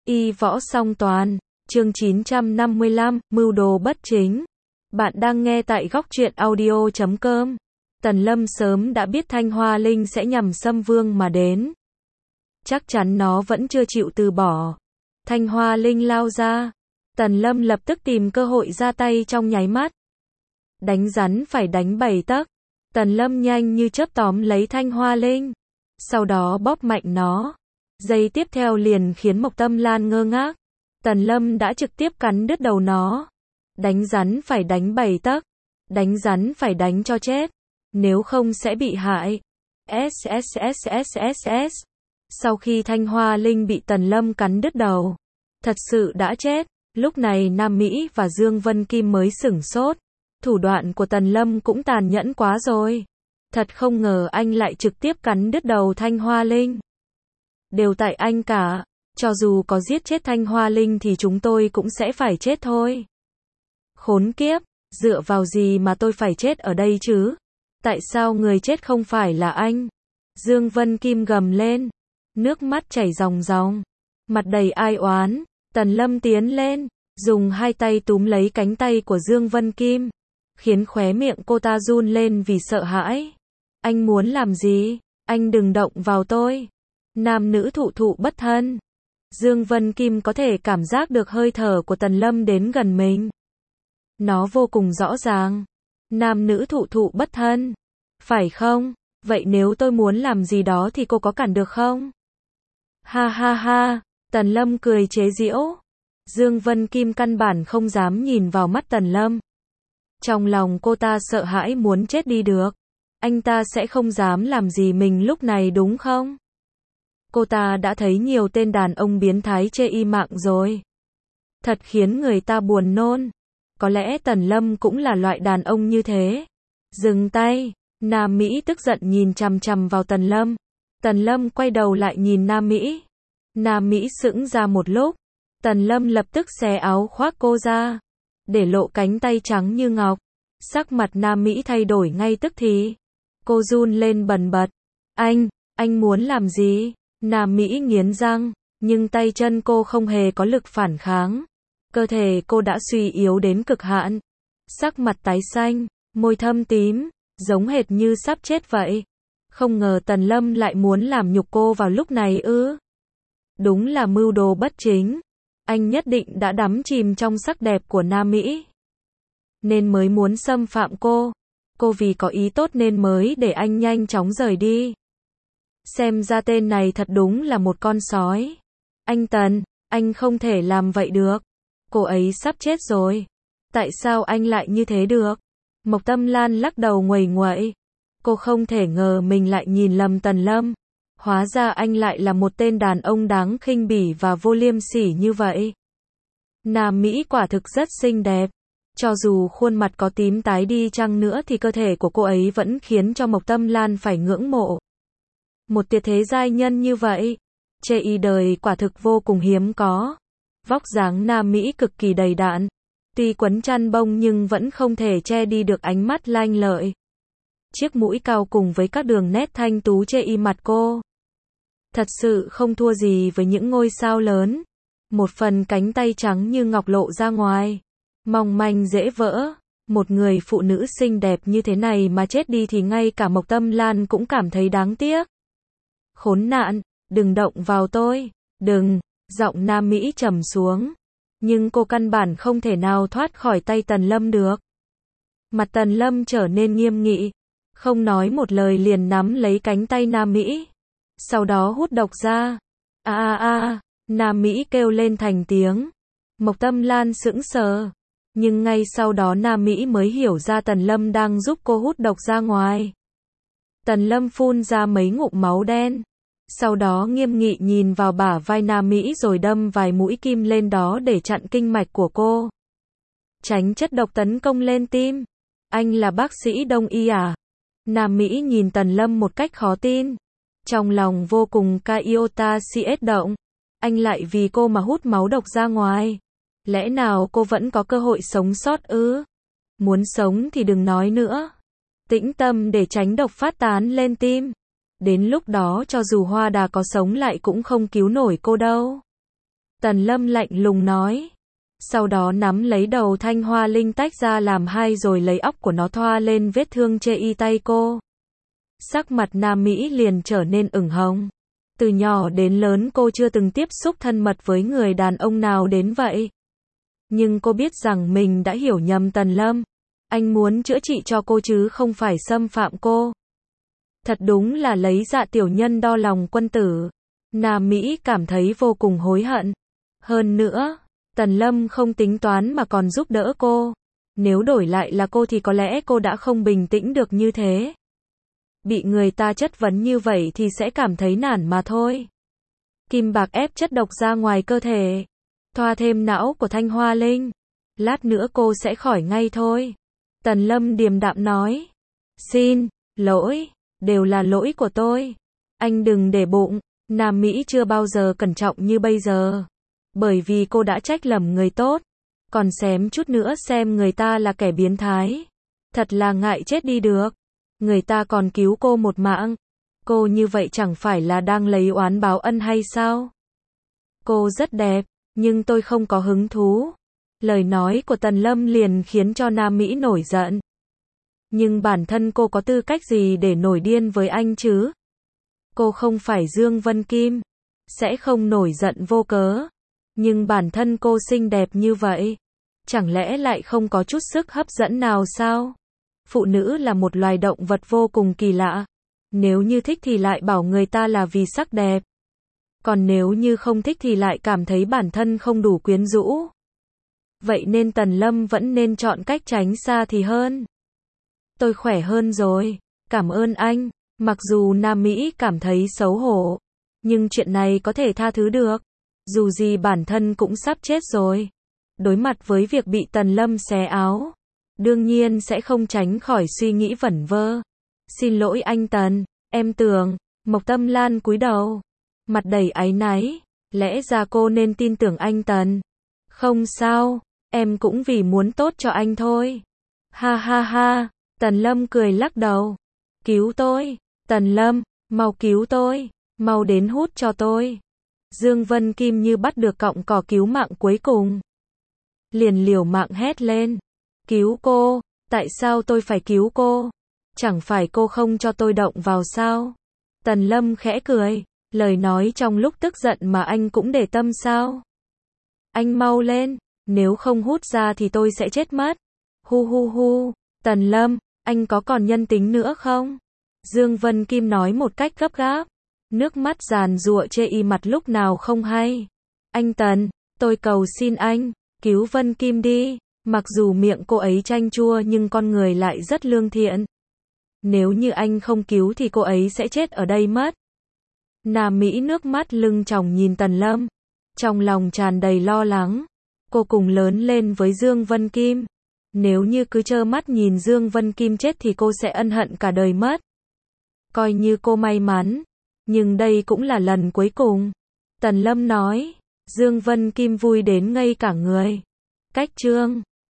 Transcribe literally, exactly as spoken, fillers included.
Y võ song toàn, chương chín trăm năm mươi lăm, mưu đồ bất chính. Bạn đang nghe tại góc truyện audio chấm com. Tần Lâm sớm đã biết Thanh Hoa Linh sẽ nhằm xâm vương mà đến. Chắc chắn nó vẫn chưa chịu từ bỏ. Thanh Hoa Linh lao ra. Tần Lâm lập tức tìm cơ hội ra tay trong nháy mắt. Đánh rắn phải đánh bảy tấc. Tần Lâm nhanh như chớp tóm lấy Thanh Hoa Linh. Sau đó bóp mạnh nó. Giây tiếp theo liền khiến Mộc Tâm Lan ngơ ngác. Tần Lâm đã trực tiếp cắn đứt đầu nó. Đánh rắn phải đánh bảy tấc. Đánh rắn phải đánh cho chết. Nếu không sẽ bị hại. S S S S S S. Sau khi Thanh Hoa Linh bị Tần Lâm cắn đứt đầu, thật sự đã chết. Lúc này Nam Mỹ và Dương Vân Kim mới sửng sốt. Thủ đoạn của Tần Lâm cũng tàn nhẫn quá rồi. Thật không ngờ anh lại trực tiếp cắn đứt đầu Thanh Hoa Linh. Đều tại anh cả. Cho dù có giết chết Thanh Hoa Linh thì chúng tôi cũng sẽ phải chết thôi. Khốn kiếp, dựa vào gì mà tôi phải chết ở đây chứ? Tại sao người chết không phải là anh? Dương Vân Kim gầm lên. Nước mắt chảy ròng ròng. Mặt đầy ai oán. Tần Lâm tiến lên. Dùng hai tay túm lấy cánh tay của Dương Vân Kim. Khiến khóe miệng cô ta run lên vì sợ hãi. Anh muốn làm gì? Anh đừng động vào tôi. Nam nữ thụ thụ bất thân. Dương Vân Kim có thể cảm giác được hơi thở của Tần Lâm đến gần mình. Nó vô cùng rõ ràng. Nam nữ thụ thụ bất thân. Phải không? Vậy nếu tôi muốn làm gì đó thì cô có cản được không? Ha ha ha. Tần Lâm cười chế giễu. Dương Vân Kim căn bản không dám nhìn vào mắt Tần Lâm. Trong lòng cô ta sợ hãi muốn chết đi được. Anh ta sẽ không dám làm gì mình lúc này đúng không? Cô ta đã thấy nhiều tên đàn ông biến thái chê y mạng rồi. Thật khiến người ta buồn nôn. Có lẽ Tần Lâm cũng là loại đàn ông như thế. Dừng tay. Nam Mỹ tức giận nhìn chằm chằm vào Tần Lâm. Tần Lâm quay đầu lại nhìn Nam Mỹ. Nam Mỹ sững ra một lúc. Tần Lâm lập tức xé áo khoác cô ra. Để lộ cánh tay trắng như ngọc. Sắc mặt Nam Mỹ thay đổi ngay tức thì. Cô run lên bần bật. Anh, anh muốn làm gì? Nam Mỹ nghiến răng, nhưng tay chân cô không hề có lực phản kháng. Cơ thể cô đã suy yếu đến cực hạn. Sắc mặt tái xanh, môi thâm tím, giống hệt như sắp chết vậy. Không ngờ Tần Lâm lại muốn làm nhục cô vào lúc này ư. Đúng là mưu đồ bất chính. Anh nhất định đã đắm chìm trong sắc đẹp của Nam Mỹ. Nên mới muốn xâm phạm cô. Cô vì có ý tốt nên mới để anh nhanh chóng rời đi. Xem ra tên này thật đúng là một con sói. Anh Tần, anh không thể làm vậy được. Cô ấy sắp chết rồi. Tại sao anh lại như thế được? Mộc Tâm Lan lắc đầu nguầy nguậy. Cô không thể ngờ mình lại nhìn lầm Tần Lâm. Hóa ra anh lại là một tên đàn ông đáng khinh bỉ và vô liêm sỉ như vậy. Nam Mỹ quả thực rất xinh đẹp. Cho dù khuôn mặt có tím tái đi chăng nữa thì cơ thể của cô ấy vẫn khiến cho Mộc Tâm Lan phải ngưỡng mộ. Một tuyệt thế giai nhân như vậy, chê y đời quả thực vô cùng hiếm có. Vóc dáng Nam Mỹ cực kỳ đầy đặn. Tuy quấn chăn bông nhưng vẫn không thể che đi được ánh mắt lanh lợi. Chiếc mũi cao cùng với các đường nét thanh tú chê y mặt cô. Thật sự không thua gì với những ngôi sao lớn. Một phần cánh tay trắng như ngọc lộ ra ngoài. Mong manh dễ vỡ. Một người phụ nữ xinh đẹp như thế này mà chết đi thì ngay cả Mộc Tâm Lan cũng cảm thấy đáng tiếc. Khốn nạn, đừng động vào tôi. Đừng, giọng Nam Mỹ trầm xuống. Nhưng cô căn bản không thể nào thoát khỏi tay Tần Lâm được. Mặt Tần Lâm trở nên nghiêm nghị. Không nói một lời liền nắm lấy cánh tay Nam Mỹ. Sau đó hút độc ra. A a a, Nam Mỹ kêu lên thành tiếng. Mộc Tâm Lan sững sờ. Nhưng ngay sau đó Nam Mỹ mới hiểu ra Tần Lâm đang giúp cô hút độc ra ngoài. Tần Lâm phun ra mấy ngụm máu đen. Sau đó nghiêm nghị nhìn vào bả vai Nam Mỹ rồi đâm vài mũi kim lên đó để chặn kinh mạch của cô. Tránh chất độc tấn công lên tim. Anh là bác sĩ đông y à? Nam Mỹ nhìn Tần Lâm một cách khó tin. Trong lòng vô cùng caiota cs động. Anh lại vì cô mà hút máu độc ra ngoài. Lẽ nào cô vẫn có cơ hội sống sót ư? Muốn sống thì đừng nói nữa. Tĩnh tâm để tránh độc phát tán lên tim. Đến lúc đó cho dù Hoa Đà có sống lại cũng không cứu nổi cô đâu. Tần Lâm lạnh lùng nói. Sau đó nắm lấy đầu Thanh Hoa Linh tách ra làm hai rồi lấy óc của nó thoa lên vết thương chê y tay cô. Sắc mặt Nam Mỹ liền trở nên ửng hồng. Từ nhỏ đến lớn cô chưa từng tiếp xúc thân mật với người đàn ông nào đến vậy. Nhưng cô biết rằng mình đã hiểu nhầm Tần Lâm. Anh muốn chữa trị cho cô chứ không phải xâm phạm cô. Thật đúng là lấy dạ tiểu nhân đo lòng quân tử. Nam Mỹ cảm thấy vô cùng hối hận. Hơn nữa, Tần Lâm không tính toán mà còn giúp đỡ cô. Nếu đổi lại là cô thì có lẽ cô đã không bình tĩnh được như thế. Bị người ta chất vấn như vậy thì sẽ cảm thấy nản mà thôi. Kim bạc ép chất độc ra ngoài cơ thể. Thoa thêm não của Thanh Hoa Linh. Lát nữa cô sẽ khỏi ngay thôi. Tần Lâm điềm đạm nói. Xin lỗi, đều là lỗi của tôi. Anh đừng để bụng. Nam Mỹ chưa bao giờ cẩn trọng như bây giờ. Bởi vì cô đã trách lầm người tốt. Còn xém chút nữa xem người ta là kẻ biến thái. Thật là ngại chết đi được. Người ta còn cứu cô một mạng. Cô như vậy chẳng phải là đang lấy oán báo ân hay sao? Cô rất đẹp, nhưng tôi không có hứng thú. Lời nói của Tần Lâm liền khiến cho Nam Mỹ nổi giận. Nhưng bản thân cô có tư cách gì để nổi điên với anh chứ? Cô không phải Dương Vân Kim, sẽ không nổi giận vô cớ. Nhưng bản thân cô xinh đẹp như vậy, chẳng lẽ lại không có chút sức hấp dẫn nào sao? Phụ nữ là một loài động vật vô cùng kỳ lạ. Nếu như thích thì lại bảo người ta là vì sắc đẹp. Còn nếu như không thích thì lại cảm thấy bản thân không đủ quyến rũ. Vậy nên Tần Lâm vẫn nên chọn cách tránh xa thì hơn. Tôi khỏe hơn rồi, cảm ơn anh. Mặc dù Nam Mỹ cảm thấy xấu hổ, nhưng chuyện này có thể tha thứ được. Dù gì bản thân cũng sắp chết rồi. Đối mặt với việc bị Tần Lâm xé áo, đương nhiên sẽ không tránh khỏi suy nghĩ vẩn vơ. Xin lỗi anh Tần, em tưởng. Mộc Tâm Lan cúi đầu, mặt đầy áy náy. Lẽ ra cô nên tin tưởng anh Tần. Không sao, em cũng vì muốn tốt cho anh thôi. Ha ha ha, Tần Lâm cười lắc đầu. Cứu tôi, Tần Lâm, mau cứu tôi, mau đến hút cho tôi. Dương Vân Kim như bắt được cọng cỏ cứu mạng cuối cùng. Liền liều mạng hét lên. Cứu cô, tại sao tôi phải cứu cô? Chẳng phải cô không cho tôi động vào sao? Tần Lâm khẽ cười, lời nói trong lúc tức giận mà anh cũng để tâm sao? Anh mau lên, nếu không hút ra thì tôi sẽ chết mất. Hu hu hu, Tần Lâm, anh có còn nhân tính nữa không? Dương Vân Kim nói một cách gấp gáp. Nước mắt giàn giụa chê y mặt lúc nào không hay. Anh Tần, tôi cầu xin anh, cứu Vân Kim đi. Mặc dù miệng cô ấy chanh chua nhưng con người lại rất lương thiện. Nếu như anh không cứu thì cô ấy sẽ chết ở đây mất. Nam Mỹ nước mắt lưng tròng nhìn Tần Lâm. Trong lòng tràn đầy lo lắng. Cô cùng lớn lên với Dương Vân Kim. Nếu như cứ trơ mắt nhìn Dương Vân Kim chết thì cô sẽ ân hận cả đời mất. Coi như cô may mắn. Nhưng đây cũng là lần cuối cùng. Tần Lâm nói. Dương Vân Kim vui đến ngây cả người. Cách chương